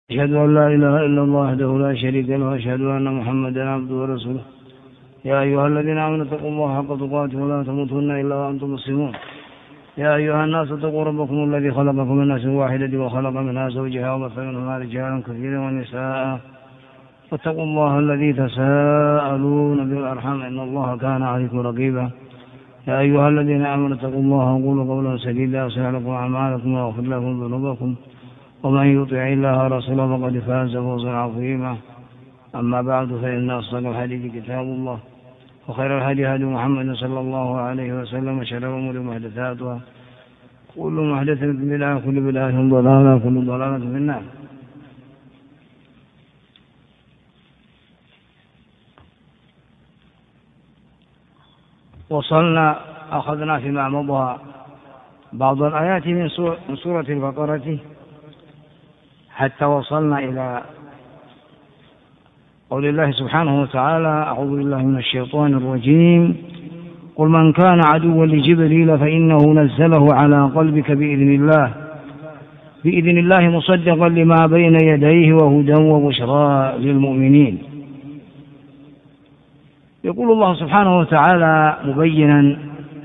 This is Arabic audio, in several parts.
أشهد أن لا إله إلا الله وحده لا شريك له وأشهد أن محمدا عبده ورسوله. يا أيها الذين آمنوا اتقوا الله حق تقاته ولا تموتن إلا وأنتم مسلمون. يا أيها الناس اتقوا ربكم الذي خلقكم من نفس واحدة وخلق منها زوجها وبث منهما رجالا كثيرا ونساء، واتقوا الله الذي تساءلون به والأرحام إن الله كان عليكم رقيبا. يا أيها الذين آمنوا اتقوا الله وقولوا قولا سديدا يصلح لكم أعمالكم ويغفر لكم ذنوبكم، ومن يطع الله ورسوله فقد فاز فوزا عظيما. أما بعد، فإن أصدق الحديث كتاب الله، وخير الهدي هدي محمد صلى الله عليه وسلم، وشر الأمور محدثاتها، كل محدثة بدعة، كل بدعة ضلالة، كل ضلالة في النار. وصلنا أخذنا فيما مضى بعض الآيات من سورة البقرة حتى وصلنا إلى قول الله سبحانه وتعالى: أعوذ بالله من الشيطان الرجيم. قل من كان عدوا لجبريل فإنه نزله على قلبك بإذن الله مصدقا لما بين يديه وهدى وبشرى للمؤمنين. يقول الله سبحانه وتعالى مبينا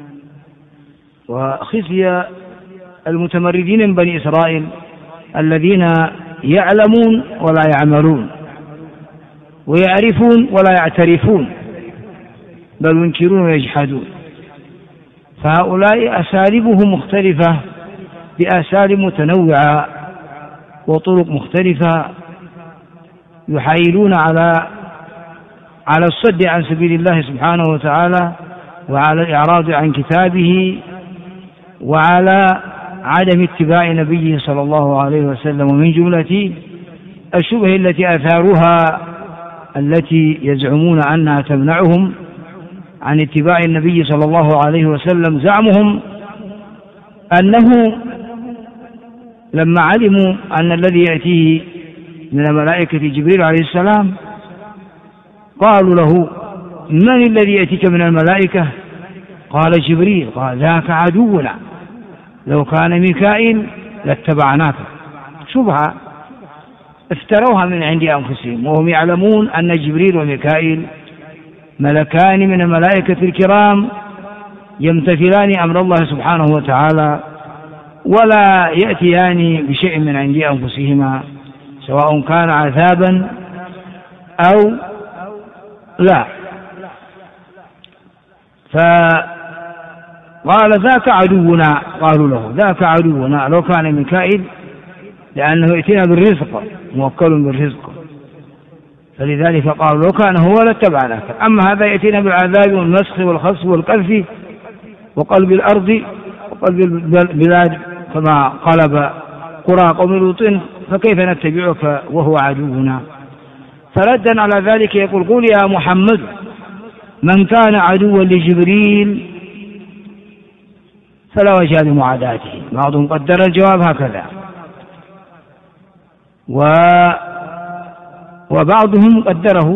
وخزي المتمردين من بني إسرائيل الذين يعلمون ولا يعملون، ويعرفون ولا يعترفون، بل ينكرون ويجحدون. فهؤلاء أساليبهم مختلفة بأساليب متنوعة وطرق مختلفة، يحايلون على الصد عن سبيل الله سبحانه وتعالى، وعلى الإعراض عن كتابه، وعلى عدم اتباع نبيه صلى الله عليه وسلم. ومن جملة الشبه التي أثاروها التي يزعمون أنها تمنعهم عن اتباع النبي صلى الله عليه وسلم، زعمهم أنه لما علموا أن الذي يأتيه من الملائكة جبريل عليه السلام، قالوا له: من الذي يأتيك من الملائكة؟ قال: جبريل. قال: ذاك عدونا، لو كان ميكائيل لاتبعناك. شبهة افتروها من عند أنفسهم، وهم يعلمون أن جبريل وميكائيل ملكان من الملائكة الكرام يمتثلان أمر الله سبحانه وتعالى، ولا يأتيان بشيء من عند أنفسهما، سواء كان عذابا أو لا. فقال: ذاك عدونا. قالوا له: ذاك عدونا، لو كان ميكائيل، لأنه يأتينا بالرزق، موكل بالرزق، فلذلك قالوا: لو كان هو لاتبعناك. أما هذا يأتينا بالعذاب والمسخ والخسف والقذف وقلب الأرض وقلب البلاد كما قلب قرى قوم لوط، فكيف نتبعك وهو عدونا؟ فردا على ذلك يقول: قل يا محمد من كان عدوا لجبريل فلا وجه لمعاداته. بعضهم قدر الجواب هكذا، وبعضهم قدره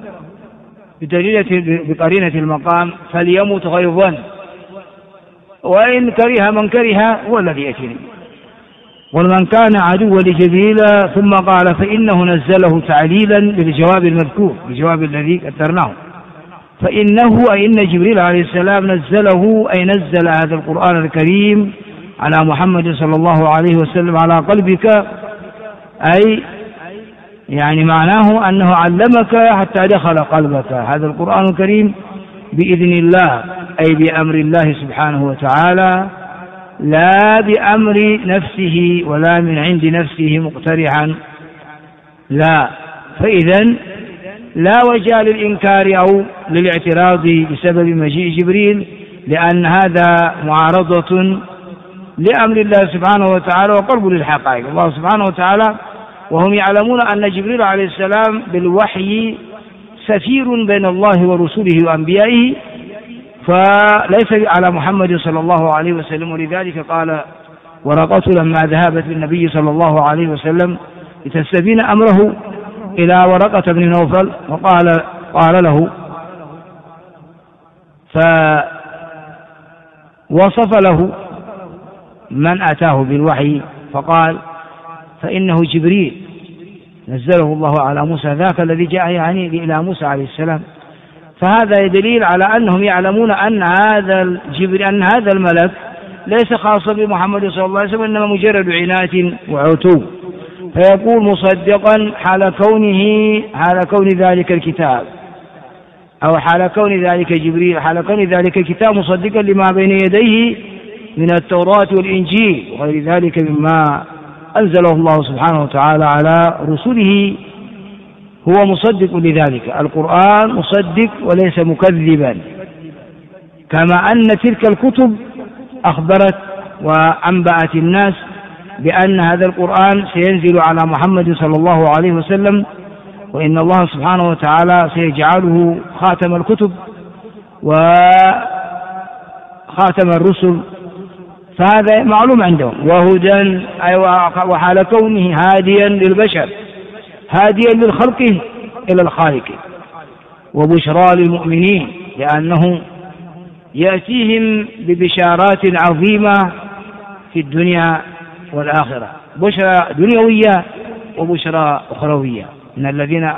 بقرينة المقام: فليمت غيظا، وإن كره من كره هو الذي يأتيني. ومن كان عدوا لجبريل، ثم قال: فإنه نزله تعليلا للجواب المذكور، بالجواب الذي قدرناه. فإنه أي إن جبريل عليه السلام نزله، أي نزل هذا القرآن الكريم على محمد صلى الله عليه وسلم على قلبك، أي يعني معناه أنه علمك حتى دخل قلبك هذا القرآن الكريم بإذن الله، أي بأمر الله سبحانه وتعالى، لا بأمر نفسه ولا من عند نفسه مقترحا، لا. فإذن لا وجه للإنكار أو للاعتراض بسبب مجيء جبريل، لأن هذا معارضة لأمر الله سبحانه وتعالى وقرب للحقائق. الله سبحانه وتعالى وهم يعلمون أن جبريل عليه السلام بالوحي سفير بين الله ورسله وأنبيائه، فليس على محمد صلى الله عليه وسلم. ولذلك قال ورقة لما ذهبت بالنبي صلى الله عليه وسلم لتستبين أمره إلى ورقة بن نوفل، قال له، فوصف له من أتاه بالوحي، فقال: فإنه جبريل. نزله الله على موسى، ذاك الذي جاء يعني إلى موسى عليه السلام. فهذا يدليل على أنهم يعلمون أن هذا الملك ليس خاصا بمحمد صلى الله عليه وسلم، إنما مجرد عناية وعتو. فيقول مصدقا حال كون ذلك الكتاب، أو حال كون ذلك جبريل، حال كون ذلك الكتاب مصدقا لما بين يديه من التوراة والإنجيل وغير ذلك مما أنزله الله سبحانه وتعالى على رسله، هو مصدق لذلك. القرآن مصدق وليس مكذبا، كما أن تلك الكتب أخبرت وأنبأت الناس بأن هذا القرآن سينزل على محمد صلى الله عليه وسلم، وإن الله سبحانه وتعالى سيجعله خاتم الكتب وخاتم الرسل. فهذا معلوم عندهم. وهدى وحال كونه هاديا للبشر، هاديا للخلق إلى الخالق، وبشرى للمؤمنين، لأنه يأتيهم ببشارات عظيمة في الدنيا والآخرة، بشرى دنيوية وبشرى أخروية. إن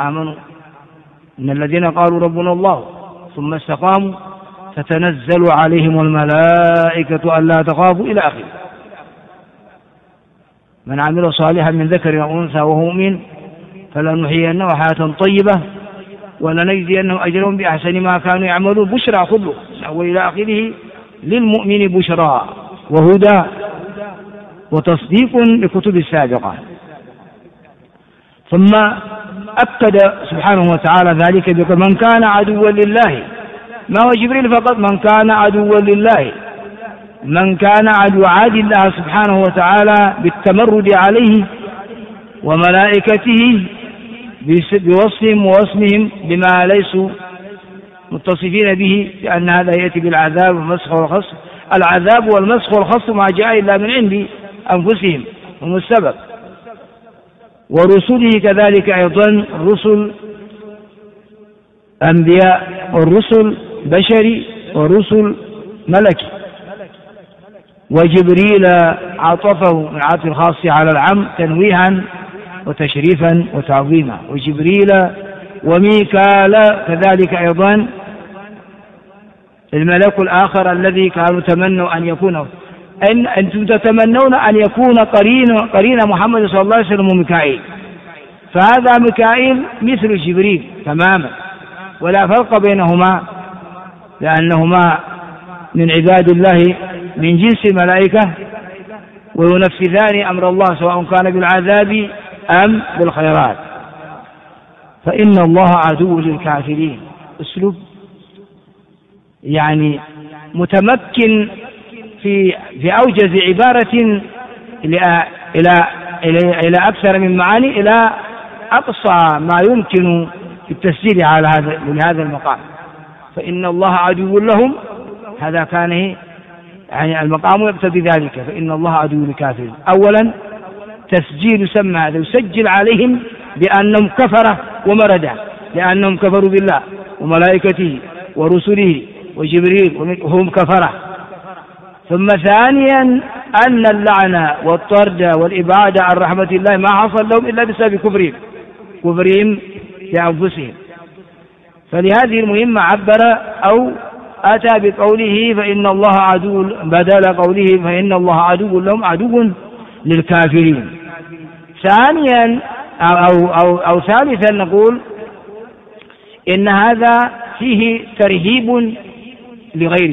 الذين قالوا ربنا الله ثم استقاموا تتنزل عليهم الملائكة ألا تخافوا إلى آخره. من عمل صالحا من ذكر أو أنثى وهو مؤمن فلنحيينه حياة طيبة ولنجزينهم أجرهم بأحسن ما كانوا يعملون. بشرى كله وإلى آخره للمؤمن بشرى وهدى وتصديق لكتب السابقة. ثم أكد سبحانه وتعالى ذلك بقول من كان عدوا لله، ما هو جبريل فقط، من كان عدوا لله، من كان عادي الله سبحانه وتعالى بالتمرد عليه وملائكته بوصفهم ووصمهم بما ليسوا متصفين به، لأن هذا يأتي بالعذاب والمسخ والخصم. العذاب والمسخ والخصم ما جاء إلا من عند أنفسهم، هم السبب. ورسله كذلك أيضا، الرسل أنبياء والرسل بشري والرسل ملكي. وجبريل عطفه من عطف الخاص على العام تنويها وتشريفا وتعظيما. وجبريل وميكال كذلك أيضا الملك الآخر الذي كانوا تمنوا أن يكون، أنتم تتمنون أن يكون قرين محمد صلى الله عليه وسلم وميكائيل، فهذا ميكائيل مثل جبريل تماما ولا فرق بينهما، لأنهما من عباد الله من جنس الملائكة وينفذان أمر الله سواء كان بالعذاب أم بالخيرات. فإن الله عدو للكافرين، أسلوب يعني متمكن في أوجز عبارة إلى أكثر من معاني، إلى أقصى ما يمكن في التسجيل على هذا المقام. فإن الله عدو لهم، هذا كان يعني المقام يقتضي ذلك. فإن الله عدو للكافرين، أولا تسجيل سمى هذا، يسجل عليهم بأنهم كفرة ومردة، لأنهم كفروا بالله وملائكته ورسله وجبريل وهم كفرة. ثم ثانيا أن اللعنة والطرد والإبعاد عن رحمة الله ما حصل لهم إلا بسبب كفرهم لأنفسهم. فلهذه المهمة عبر أو أتى بقوله فإن الله عدو، بدل قوله فإن الله عدو لهم، عدو للكافرين. ثانيا أو ثالثا نقول إن هذا فيه ترهيب لغيره.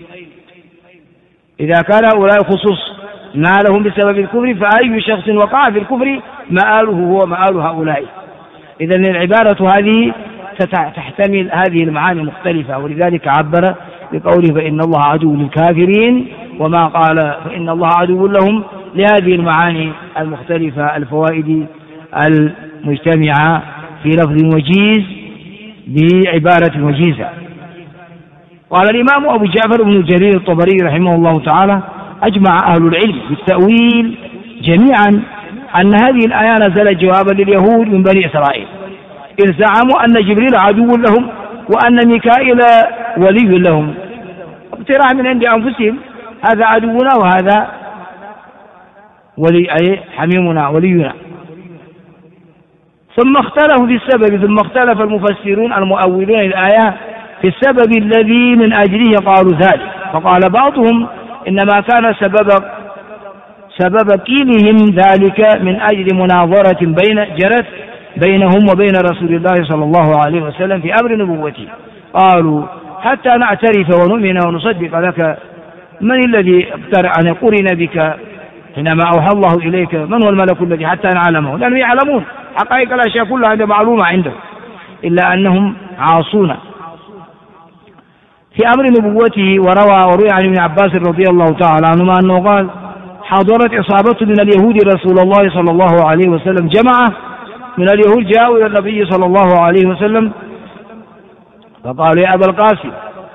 إذا كان هؤلاء خصوص نالهم بسبب الكفر، فأي شخص وقع في الكفر مآله هو مآل هؤلاء. إذن العبارة هذه تحتمل هذه المعاني المختلفة، ولذلك عبر بقوله فإن الله عدو للكافرين، وما قال فإن الله عدو لهم، لهذه المعاني المختلفة الفوائد المجتمعة في لفظ وجيز بعبارة وجيزة. قال الإمام أبو جعفر بن جرير الطبري رحمه الله تعالى أجمع أهل العلم بالتأويل جميعا أن هذه الآية نزلت جوابا لليهود من بني إسرائيل، إذ زعموا أن جبريل عدو لهم وأن ميكائيل ولي لهم، ابتراء من عند أنفسهم، هذا عدونا وهذا ولي أي حميمنا ولينا. ثم اختلفوا في السبب، ثم اختلف المفسرون المؤولون الآية في السبب الذي من أجله قالوا ذلك. فقال بعضهم إنما كان سبب قيلهم ذلك من أجل مناظرة جرت بينهم وبين رسول الله صلى الله عليه وسلم في أمر نبوته. قالوا حتى نعترف ونؤمن ونصدق لك، من الذي اقترع أن يقرن بك حينما أوحى الله إليك؟ من هو الملك الذي حتى نعلمه؟ لأنهم يعلمون حقائق الأشياء كلها عند معلومة عندهم، إلا أنهم عاصون في أمر نبوته. وروي عن ابن عباس رضي الله تعالى عنهما أنه قال: حضرت إصابة من اليهود رسول الله صلى الله عليه وسلم، جماعة من اليهود جاءوا إلى النبي صلى الله عليه وسلم فقالوا: يا أبا القاسم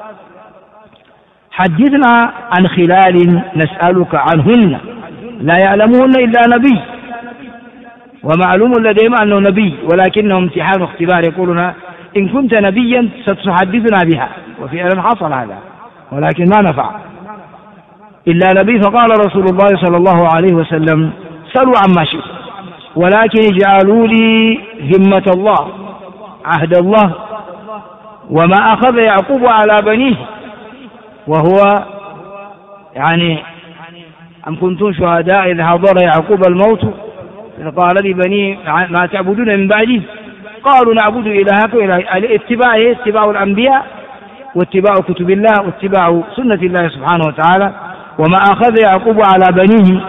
حدثنا عن خلال نسألك عنهن لا يعلمهن إلا نبي، ومعلوم لديهم أنه نبي، ولكنهم امتحان واختبار، يقولون إن كنت نبيا ستحدثنا بها، وفعلا حصل هذا ولكن ما نفع إلا نبي. فقال رسول الله صلى الله عليه وسلم: سلوا عما شئتم، ولكن اجعلوا لي ذمة الله، عهد الله، وما أخذ يعقوب على بنيه، وهو يعني أم كنتم شهداء إذ حضر يعقوب الموت إذ قال لبنيه ما تعبدون من بعدي؟ قالوا نعبد إلهك وإله. اتباع الأنبياء واتباع كتب الله واتباع سنة الله سبحانه وتعالى. وما أخذ يعقوب على بنيه،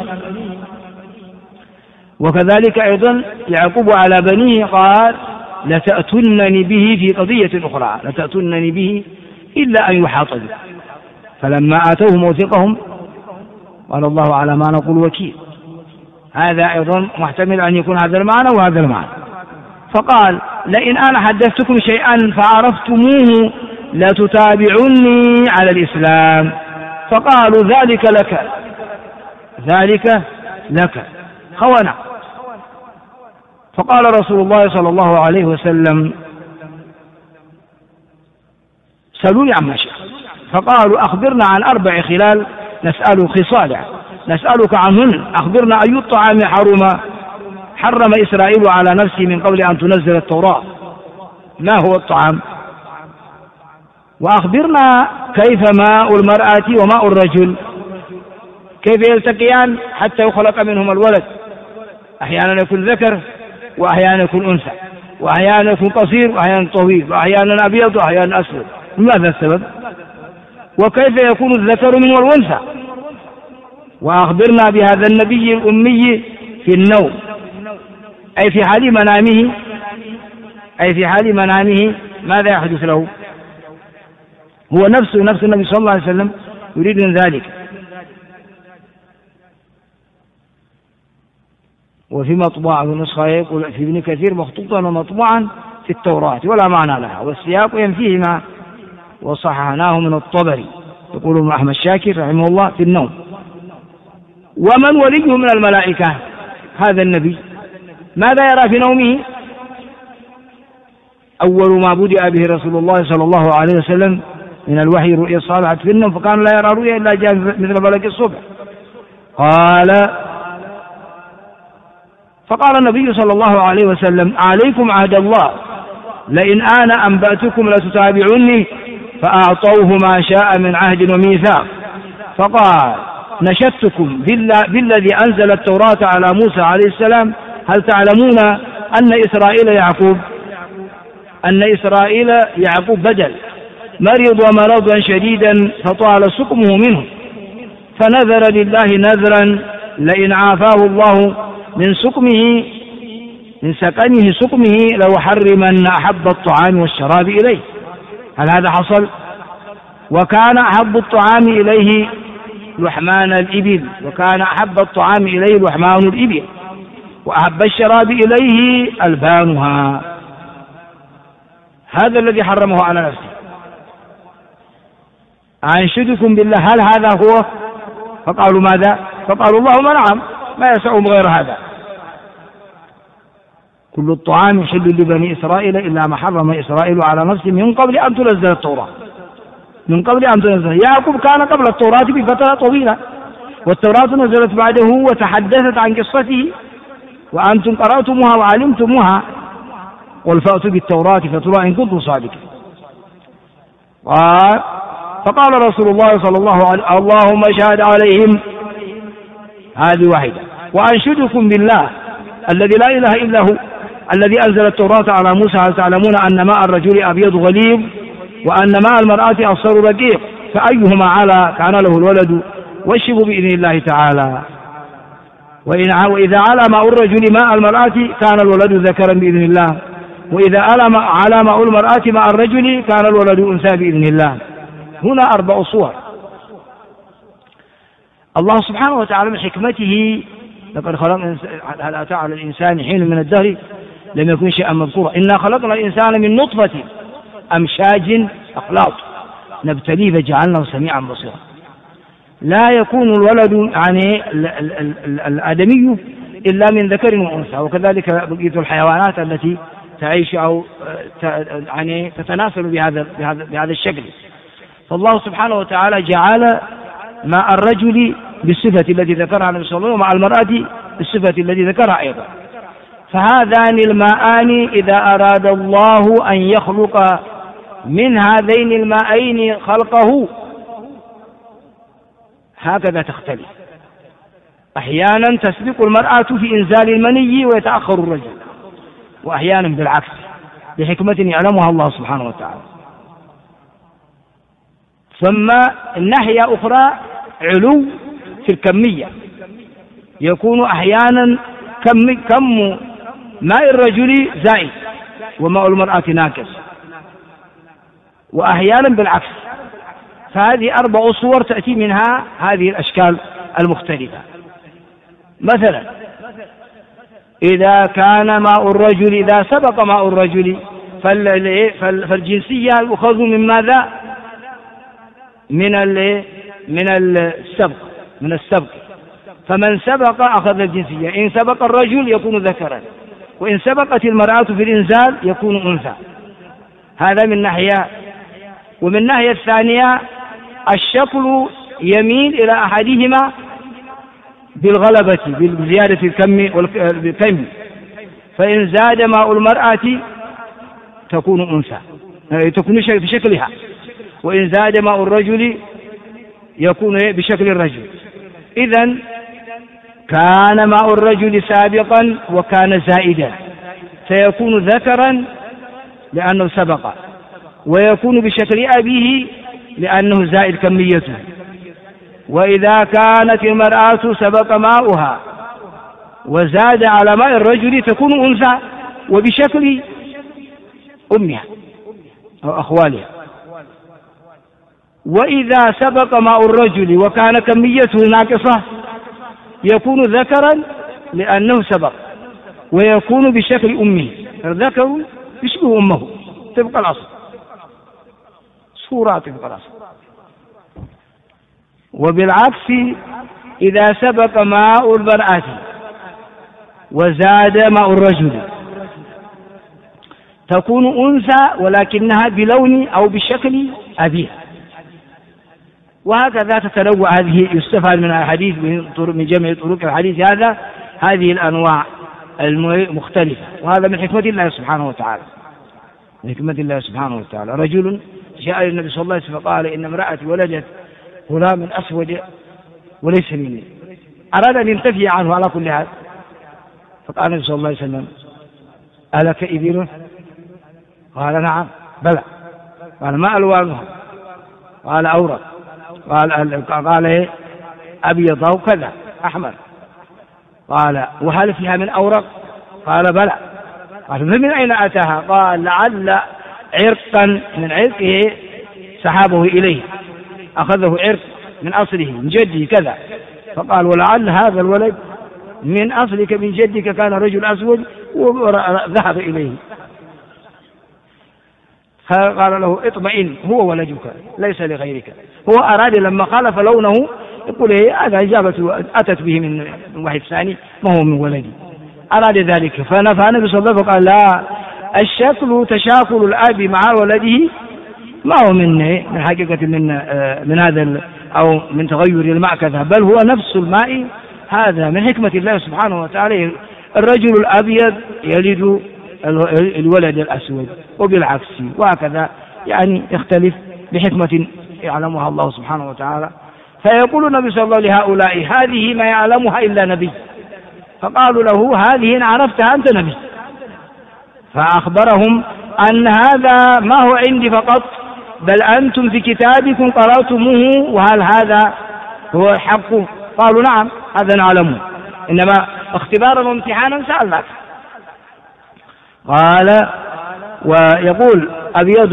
وكذلك أيضا يعقوب على بنيه قال: لتأتونني به في قضية أخرى، لتأتونني به إلا أن يحاط به. فلما آتوه موثقهم قال: الله على ما نقول وكيل. هذا أيضا محتمل أن يكون هذا المعنى وهذا المعنى. فقال: لئن أنا حدثتكم شيئا فعرفتموه لتتابعني على الإسلام. فقالوا: ذلك لك خونة. فقال رسول الله صلى الله عليه وسلم: سألوني عما شئت. فقالوا: أخبرنا عن 4 خلال نسألك عنهن، أخبرنا أي الطعام حرم إسرائيل على نفسه من قبل أن تنزل التوراة، ما هو الطعام؟ وأخبرنا كيف ماء المرأة وماء الرجل، كيف يلتقيان حتى يخلق منهما الولد؟ أحيانا يكون ذكر وأحيانا يكون أنثى، وأحيانا يكون قصير وأحيانا طويل، وأحيانا أبيض وأحيانا أسود. ماذا السبب؟ وكيف يكون الذكر من والأنثى؟ وأخبرنا بهذا النبي الأمي في النوم، أي في حال منامه ماذا يحدث له؟ هو نفس النبي صلى الله عليه وسلم يريد من ذلك. وفي مطبوع ونسخة يقول في ابن كثير: مخطوطا ومطبوعا في التوراة ولا معنى لها، والسياق ينفيهما، وصححناه من الطبري. يقول أحمد شاكر رحمه الله في النوم. ومن وليه من الملائكة هذا النبي؟ ماذا يرى في نومه؟ أول ما بدأ به رسول الله صلى الله عليه وسلم من الوحي رؤيا الصالحة في النوم، فكان لا يرى رؤيا إلا جاء مثل ملك الصبح. فقال النبي صلى الله عليه وسلم: عليكم عهد الله، لئن أنا أنبأتكم لتتابعوني. فأعطوه ما شاء من عهد وميثاق. فقال: نشدتكم بالذي أنزل التوراة على موسى عليه السلام، هل تعلمون أن إسرائيل يعقوب بدل مرض مرضا شديدا فطال سقمه منه، فنذر لله نذرا لئن عافاه الله من سقمه لو حرمن أحب الطعام والشراب إليه. هل هذا حصل؟ وكان أحب الطعام إليه لحمان الإبل، وأحب الشراب إليه ألبانها. هذا الذي حرمه على نفسه. أنشدكم بالله هل هذا هو؟ فقالوا: ماذا؟ فقالوا: اللهم نعم، ما يسعهم غير هذا. كل الطعام حل لبني إسرائيل إلا ما حرم إسرائيل على نفسه من قبل أن تنزل التوراة. يعقوب كان قبل التوراة بفترة طويلة، والتوراة نزلت بعده وتحدثت عن قصته، وأنتم قرأتموها وعلمتموها. قل فأتوا بالتوراة فاتلوها إن كنتم صادقين. فقال رسول الله صلى الله عليه وسلم اللهم اشهد عليهم، هذه واحدة. وأنشدكم بالله الذي لا إله إلا هو الذي أنزل التوراة على موسى هل تعلمون أن ماء الرجل أبيض غليظ وأن ماء المرأة أصفر رقيق فأيهما على كان له الولد والشب بإذن الله تعالى. وإذا على ماء الرجل ماء المرأة كان الولد ذكرا بإذن الله، وإذا على ماء المرأة ماء الرجل كان الولد أنثى بإذن الله. هنا 4 صور. الله سبحانه وتعالى من حكمته لقد خلقنا هل أتى على الإنسان حين من الدهر لم يكن شيئا مذكورا إنا خلقنا الإنسان من نطفة أمشاج أخلاط نبتليه فجعلناه سميعا بصيرا. لا يكون الولد يعني الآدمي إلا من ذكر وأنثى، وكذلك بقية الحيوانات التي تعيش أو يعني تتناسل بهذا الشكل. فالله سبحانه وتعالى جعل ماء الرجل بالصفة التي ذكرها النبي صلى الله عليه وسلم ومع المرأة بالصفة التي ذكرها أيضا. فهذان الماءان إذا أراد الله أن يخلق من هذين الماءين خلقه هكذا تختلف. أحيانا تسبق المرأة في إنزال المني ويتأخر الرجل، وأحيانا بالعكس بحكمة يعلمها الله سبحانه وتعالى. ثم الناحية أخرى علو في الكمية، يكون أحيانا كم ماء الرجل زائد وماء المرأة ناقص، وأحيانا بالعكس. فهذه 4 صور تأتي منها هذه الأشكال المختلفة. مثلا إذا كان ماء الرجل إذا سبق ماء الرجل فالجنسية يؤخذ من ماذا؟ من السبق. فمن سبق أخذ الجنسية. إن سبق الرجل يكون ذكرا، وإن سبقت المرأة في الإنزال يكون أنثى. هذا من ناحية. ومن ناحية الثانية الشكل يميل إلى أحدهما بالغلبة بزيادة الكم، فإن زاد ماء المرأة تكون أنثى تكون في شكلها، وإن زاد ماء الرجل يكون بشكل الرجل. إذن كان ماء الرجل سابقا وكان زائدا سيكون ذكرا لأنه سبق، ويكون بشكل أبيه لأنه زائد كميته. وإذا كانت المرأة سبق ماؤها وزاد على ماء الرجل تكون أنثى وبشكل أمها أو أخوالها. وإذا سبق ماء الرجل وكان كميته ناقصة يكون ذكرا لأنه سبق، ويكون بشكل أمه. الذكر يشبه أمه تبقى الأصل، صورة تبقى الأصل. وبالعكس إذا سبق ماء المرأة وزاد ماء الرجل تكون أنثى ولكنها بلون أو بشكل أبيها. وهكذا تتنوع. هذه يستفاد من الحديث من جميع طرق الحديث هذه الأنواع المختلفة. وهذا من حكمة الله سبحانه وتعالى، من حكمة الله سبحانه وتعالى. رجل جاء النبي صلى الله عليه وسلم فقال إن امرأتي ولدت غلام أسود وليس مني، أراد أن ينتفي عنه على كل حال. فقال النبي صلى الله عليه وسلم ألك إبل؟ قال نعم. بلى. قال ما ألوانها؟ قال أورق. قال أبيض أو كذا أحمر. قال وهل فيها من أورق؟ قال بلى. قال فمن أين أتاها؟ قال لعل عرقا من عرقه سحابه إليه، أخذه عرق من أصله من جده كذا. فقال ولعل هذا الولد من أصلك من جدك كان رجل أسود وذهب إليه. قال له اطمئن هو ولدك ليس لغيرك. هو أراد لما خالف لونه يقول هذا إجابة أتت به من واحد ثاني ما هو من ولدي، أراد ذلك. فنفى النبي صلى الله عليه وسلم قال لا، الشكل تشاكل الأب مع ولده ما هو من حقيقة من هذا أو من تغير الماء كذا، بل هو نفس الماء. هذا من حكمة الله سبحانه وتعالى. الرجل الأبيض يلد الولد الأسود وبالعكس، وهكذا يعني يختلف بحكمة يعلمها الله سبحانه وتعالى. فيقول النبي صلى الله عليه وسلم لهؤلاء هذه ما يعلمها إلا نبي، فقالوا له هذه إن عرفتها أنت نبي، فأخبرهم أن هذا ما هو عندي فقط، بل أنتم في كتابكم قرأتموه، وهل هذا هو الحق؟ قالوا نعم هذا نعلمه، إنما اختبارا وامتحانا سألناك. قال ويقول أبيض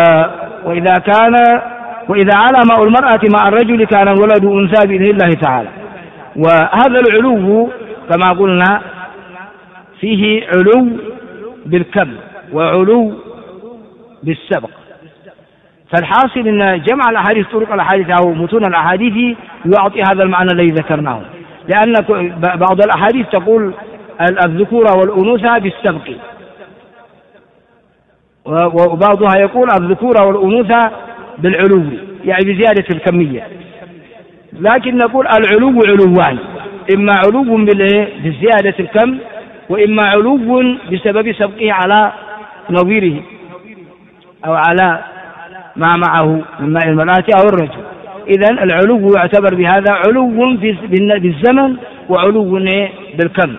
وإذا على ماء المرأة مع الرجل كان الولد أنثى بإذن الله تعالى. وهذا العلو كما قلنا فيه علو بالكم وعلو بالسبق، فالحاصل أن جمع الأحاديث طرق الأحاديث أو متون الأحاديث يعطي هذا المعنى الذي ذكرناه، لأن بعض الأحاديث تقول الذكورة والأنوثة بالسبق، وبعضها يقول الذكورة والأنوثة بالعلو يعني بزيادة الكمية، لكن نقول العلو علوان، إما علو بزيادة الكم، وإما علو بسبب سبقه على نظيره أو على ما معه من ماء المرأة أو الرجل. إذن العلو يعتبر بهذا علو بالزمن وعلو بالكم،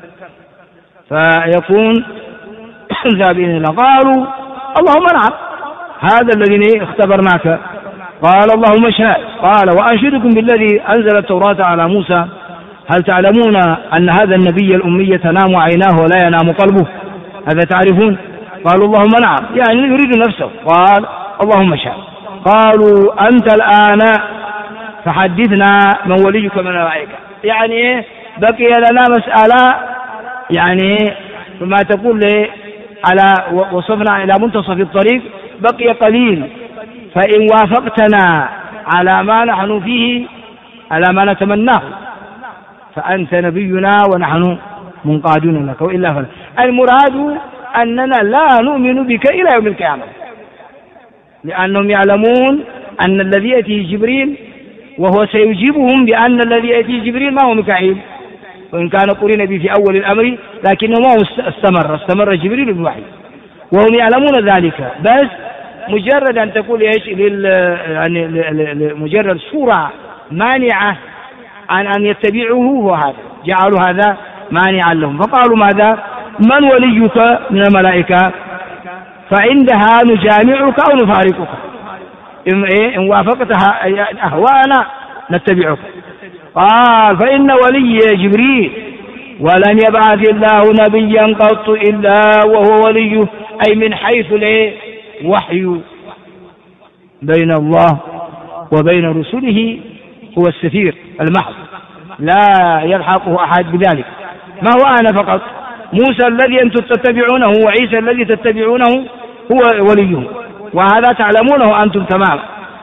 فيكون ذابين. قالوا اللهم نعم هذا الذي اختبرناك. قال اللهم اشهد. قال وأنشدكم بالذي أنزل التوراة على موسى هل تعلمون أن هذا النبي الأمي تنام عيناه ولا ينام قلبه؟ هذا تعرفون؟ قالوا اللهم نعم، يعني يريد نفسه. قال اللهم اشهد. قالوا أنت الآن فحدثنا من وليك من الملائكة، يعني بقي لنا مسألة، يعني ثم تقول لي على وصفنا إلى منتصف الطريق بقي قليل، فإن وافقتنا على ما نحن فيه على ما نتمناه فأنت نبينا ونحن منقادون لك، وإلا فلا. المراد أننا لا نؤمن بك إلى يوم القيامة، لأنهم يعلمون أن الذي يأتيه جبريل، وهو سيجيبهم بأن الذي يأتيه جبريل ما هو ميكائيل، وإن كان قرين به في أول الأمر لكنه ما هو استمر جبريل بالوحي، وهم يعلمون ذلك. بس مجرد أن تقول إيش يعني مجرد صورة مانعة عن أن يتبعوه، وهذا جعلوا هذا مانعا لهم. فقالوا ماذا؟ من وليك من الملائكة؟ فعندها نجامعك أو نفارقك، إن وافقتها أهواءنا نتبعك. قال فإن ولي جبريل ولم يبعث الله نبيا قط إلا وهو وليه، أي من حيث وحي بين الله وبين رسله هو السفير المحض، لا يلحقه أحد بذلك. ما هو أنا فقط، موسى الذي أنتم تتبعونه وعيسى الذي تتبعونه هو وليه، وهذا تعلمونه أنتم تماما.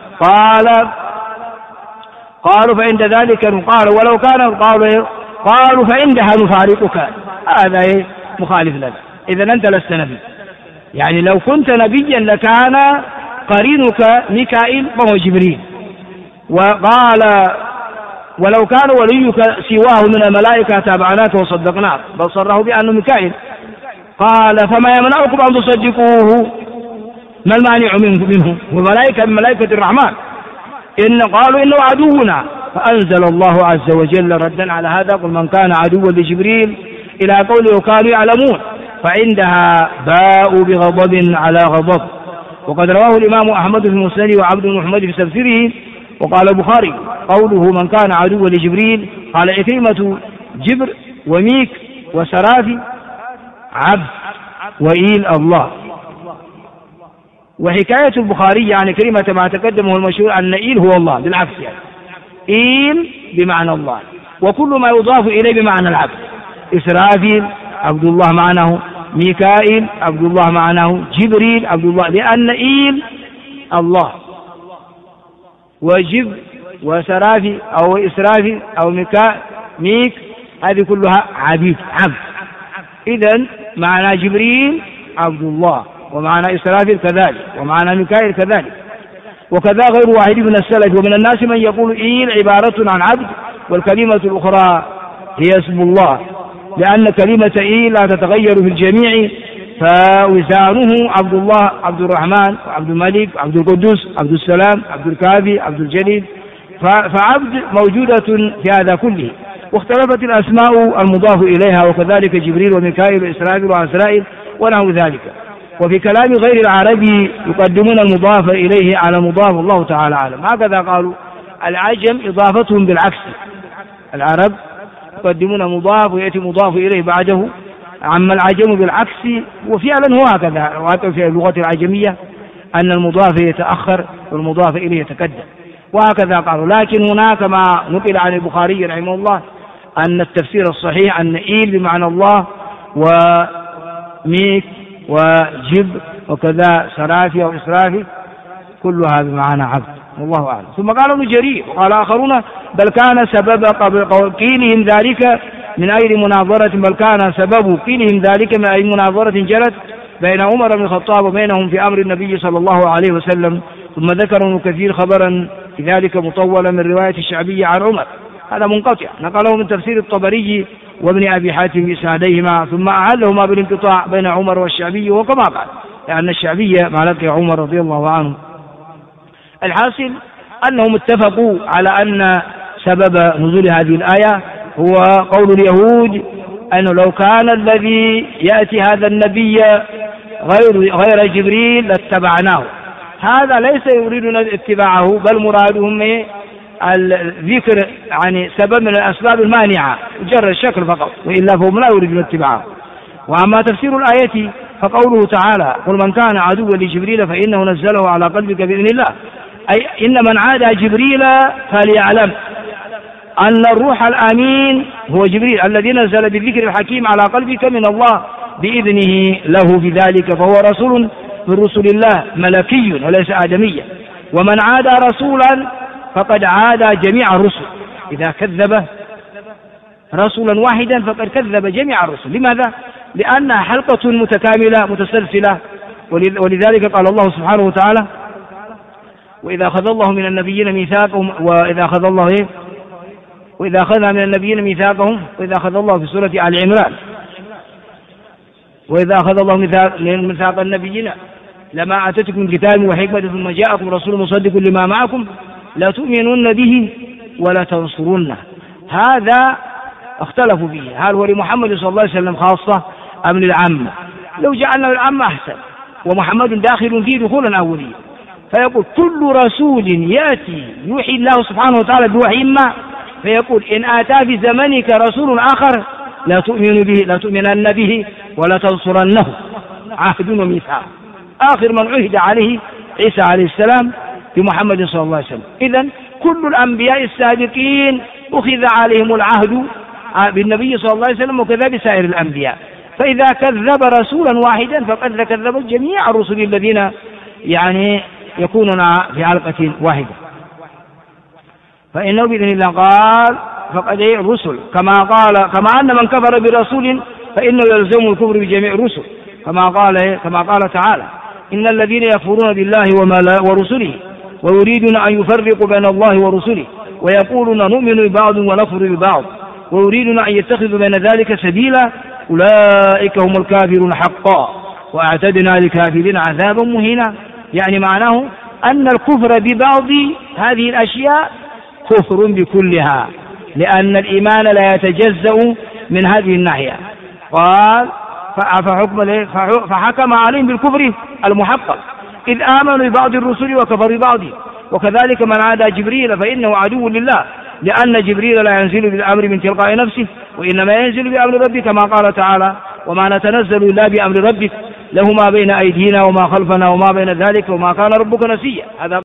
قالوا فعند ذلك قال ولو كان قالوا فعندها نفارقك، هذا مخالف لنا، إذا أنت لست نبي، يعني لو كنت نبيا لكان قرينك ميكائيل وهو جبريل. وقال ولو كان وليك سواه من الملائكة تابعناك وصدقناك، بل صره بأنه ميكائيل. قال فما يمنعكم أن تصدقوه؟ ما المانع منه؟ وملائكة من ملائكة الرحمن. قالوا إنه عدونا، فأنزل الله عز وجل ردا على هذا قل من كان عدوا لجبريل إلى قوله وكانوا يعلمون، فعندها باءوا بغضب على غضب. وقد رواه الإمام أحمد في مسنده وعبد بن محمد في تفسيره. وقال البخاري قوله من كان عدوا لجبريل قال عكرمة جبر وميك وسرافي عبد وإيل الله. وحكاية البخاري عن كلمة ما تقدمه المشهور أن إيل هو الله، بالعكس يعني إيل بمعنى الله، وكل ما يضاف إليه بمعنى العبد. إسرافيل عبد الله معناه، ميكائيل عبد الله معناه، جبريل عبد الله، لأن إيل الله، وجب وسرافي أو إسرافي أو ميك هذه كلها عبيد عبد. إذن معنى جبريل عبد الله، ومعنى إسرافيل كذلك، ومعنى ميكائيل كذلك. وكذا غير واحد من السلف ومن الناس من يقول إيل عبارة عن عبد، والكلمة الأخرى هي اسم الله، لأن كلمة إيل لا تتغير في الجميع فوزانه عبد الله، عبد الرحمن، عبد الملك، عبد القدوس، عبد السلام، عبد الكافي، عبد الجليل، فعبد موجودة في هذا كله. واختلفت الأسماء المضاف إليها، وكذلك جبريل وميكائيل وإسرائيل وعزرائيل ونحو ذلك. وفي كلام غير العربي يقدمون المضاف إليه على مضاف، الله تعالى أعلم. هكذا قالوا. العجم إضافتهم بالعكس، العرب يقدمون مضاف ويأتي مضاف إليه بعده، عما العجم بالعكس. وفعلا هو هكذا، وهكذا في اللغة العجمية أن المضاف يتأخر والمضاف إليه يتقدم، وهكذا قالوا. لكن هناك ما نقل عن البخاري رحمه الله أن التفسير الصحيح أن إيل بمعنى الله، وميك وجب وكذا سرافي أو إسرافي كلها بمعنى عبد، والله أعلم. ثم قال ابن جرير وقال آخرون بل كان سبب قيلهم ذلك من أي مناظرة، بل كان سبب قيلهم ذلك من أي مناظرة جرت بين عمر بن الخطاب وبينهم في أمر النبي صلى الله عليه وسلم. ثم ذكر ابن كثير خبرا في ذلك مطولا من رواية الشعبية عن عمر، هذا منقطع نقله من تفسير الطبري وابن أبي حاتم بإسناديهما، ثم أعلهما بالانقطاع بين عمر والشعبي، وكما قال لأن الشعبية ما لقي عمر رضي الله عنه. الحاصل أنهم اتفقوا على أن سبب نزول هذه الآية هو قول اليهود أنه لو كان الذي يأتي هذا النبي غير جبريل لاتبعناه. هذا ليس يريدون اتباعه، بل مرادهم الذكر يعني سبب من الأسباب المانعة، مجرد الشكل فقط، وإلا فهم لا يريدون اتباعه. وأما تفسير الآية فقوله تعالى قل من كان عدوا لجبريل فإنه نزله على قلبك بإذن الله، أي إن من عادى جبريل فليعلم أن الروح الأمين هو جبريل الذي نزل بالذكر الحكيم على قلبك من الله بإذنه له في ذلك، فهو رسول من رسل الله ملكي وليس آدميا. ومن عادى رسولا فقد عادى جميع الرسل، إذا كذب رسولا واحدا فقد كذب جميع الرسل. لماذا؟ لأنها حلقة متكاملة متسلسلة. ولذلك قال الله سبحانه وتعالى وإذا أخذ الله من النبيين ميثاقهم، وإذا أخذ الله وإذا أخذنا من النبيين ميثاقهم، وإذا أخذ الله في سورة آل عمران وإذا أخذ الله ميثاق النبيين لما آتيتكم من كتاب وحكمة ثم جاءكم رسول مصدق لما معكم لا تؤمنون به ولا تنصرونه. هذا اختلفوا فيه، هل هو لمحمد صلى الله عليه وسلم خاصة أم للعامة؟ لو جعلنا للعامة أحسن، ومحمد داخل فيه دخولا أوليا. فيقول كل رسول يأتي يوحي الله سبحانه وتعالى بوحي ما، فيقول إن آتى في زمنك رسول آخر لا تؤمن به، لا تؤمنن به ولا تنصرنه، عهد وميثاق. آخر من عهد عليه عيسى عليه السلام بمحمد صلى الله عليه وسلم. إذن كل الأنبياء السابقين أخذ عليهم العهد بالنبي صلى الله عليه وسلم، وكذا بسائر الأنبياء. فإذا كذب رسولا واحدا فقد كذب جميع الرسل الذين يعني يكونون في علقة واحدة. فإنه بإذن الله قال فقد الرسل كما أن من كفر برسول فإنه يلزم الكفر بجميع الرسل، كما قال تعالى إن الذين يكفرون بالله ورسله ويريدون أن يفرقوا بين الله ورسله ويقولون نؤمن ببعض ونكفر ببعض ويريدون أن يتخذوا بين ذلك سبيلا أولئك هم الكافرون حقا وأعتدنا للكافرين عذابا مهينا. يعني معناه أن الكفر ببعض هذه الأشياء كفر بكلها، لأن الإيمان لا يتجزأ من هذه الناحية. قال فحكم عليهم بالكفر المحقق إذ آمنوا ببعض الرسل وكفروا ببعض. وكذلك من عادى جبريل فإنه عدو لله، لأن جبريل لا ينزل بالأمر من تلقاء نفسه وإنما ينزل بأمر ربك، كما قال تعالى وما نتنزل إلا بأمر ربك له ما بين أيدينا وما خلفنا وما بين ذلك وما كان ربك نسيا. هذا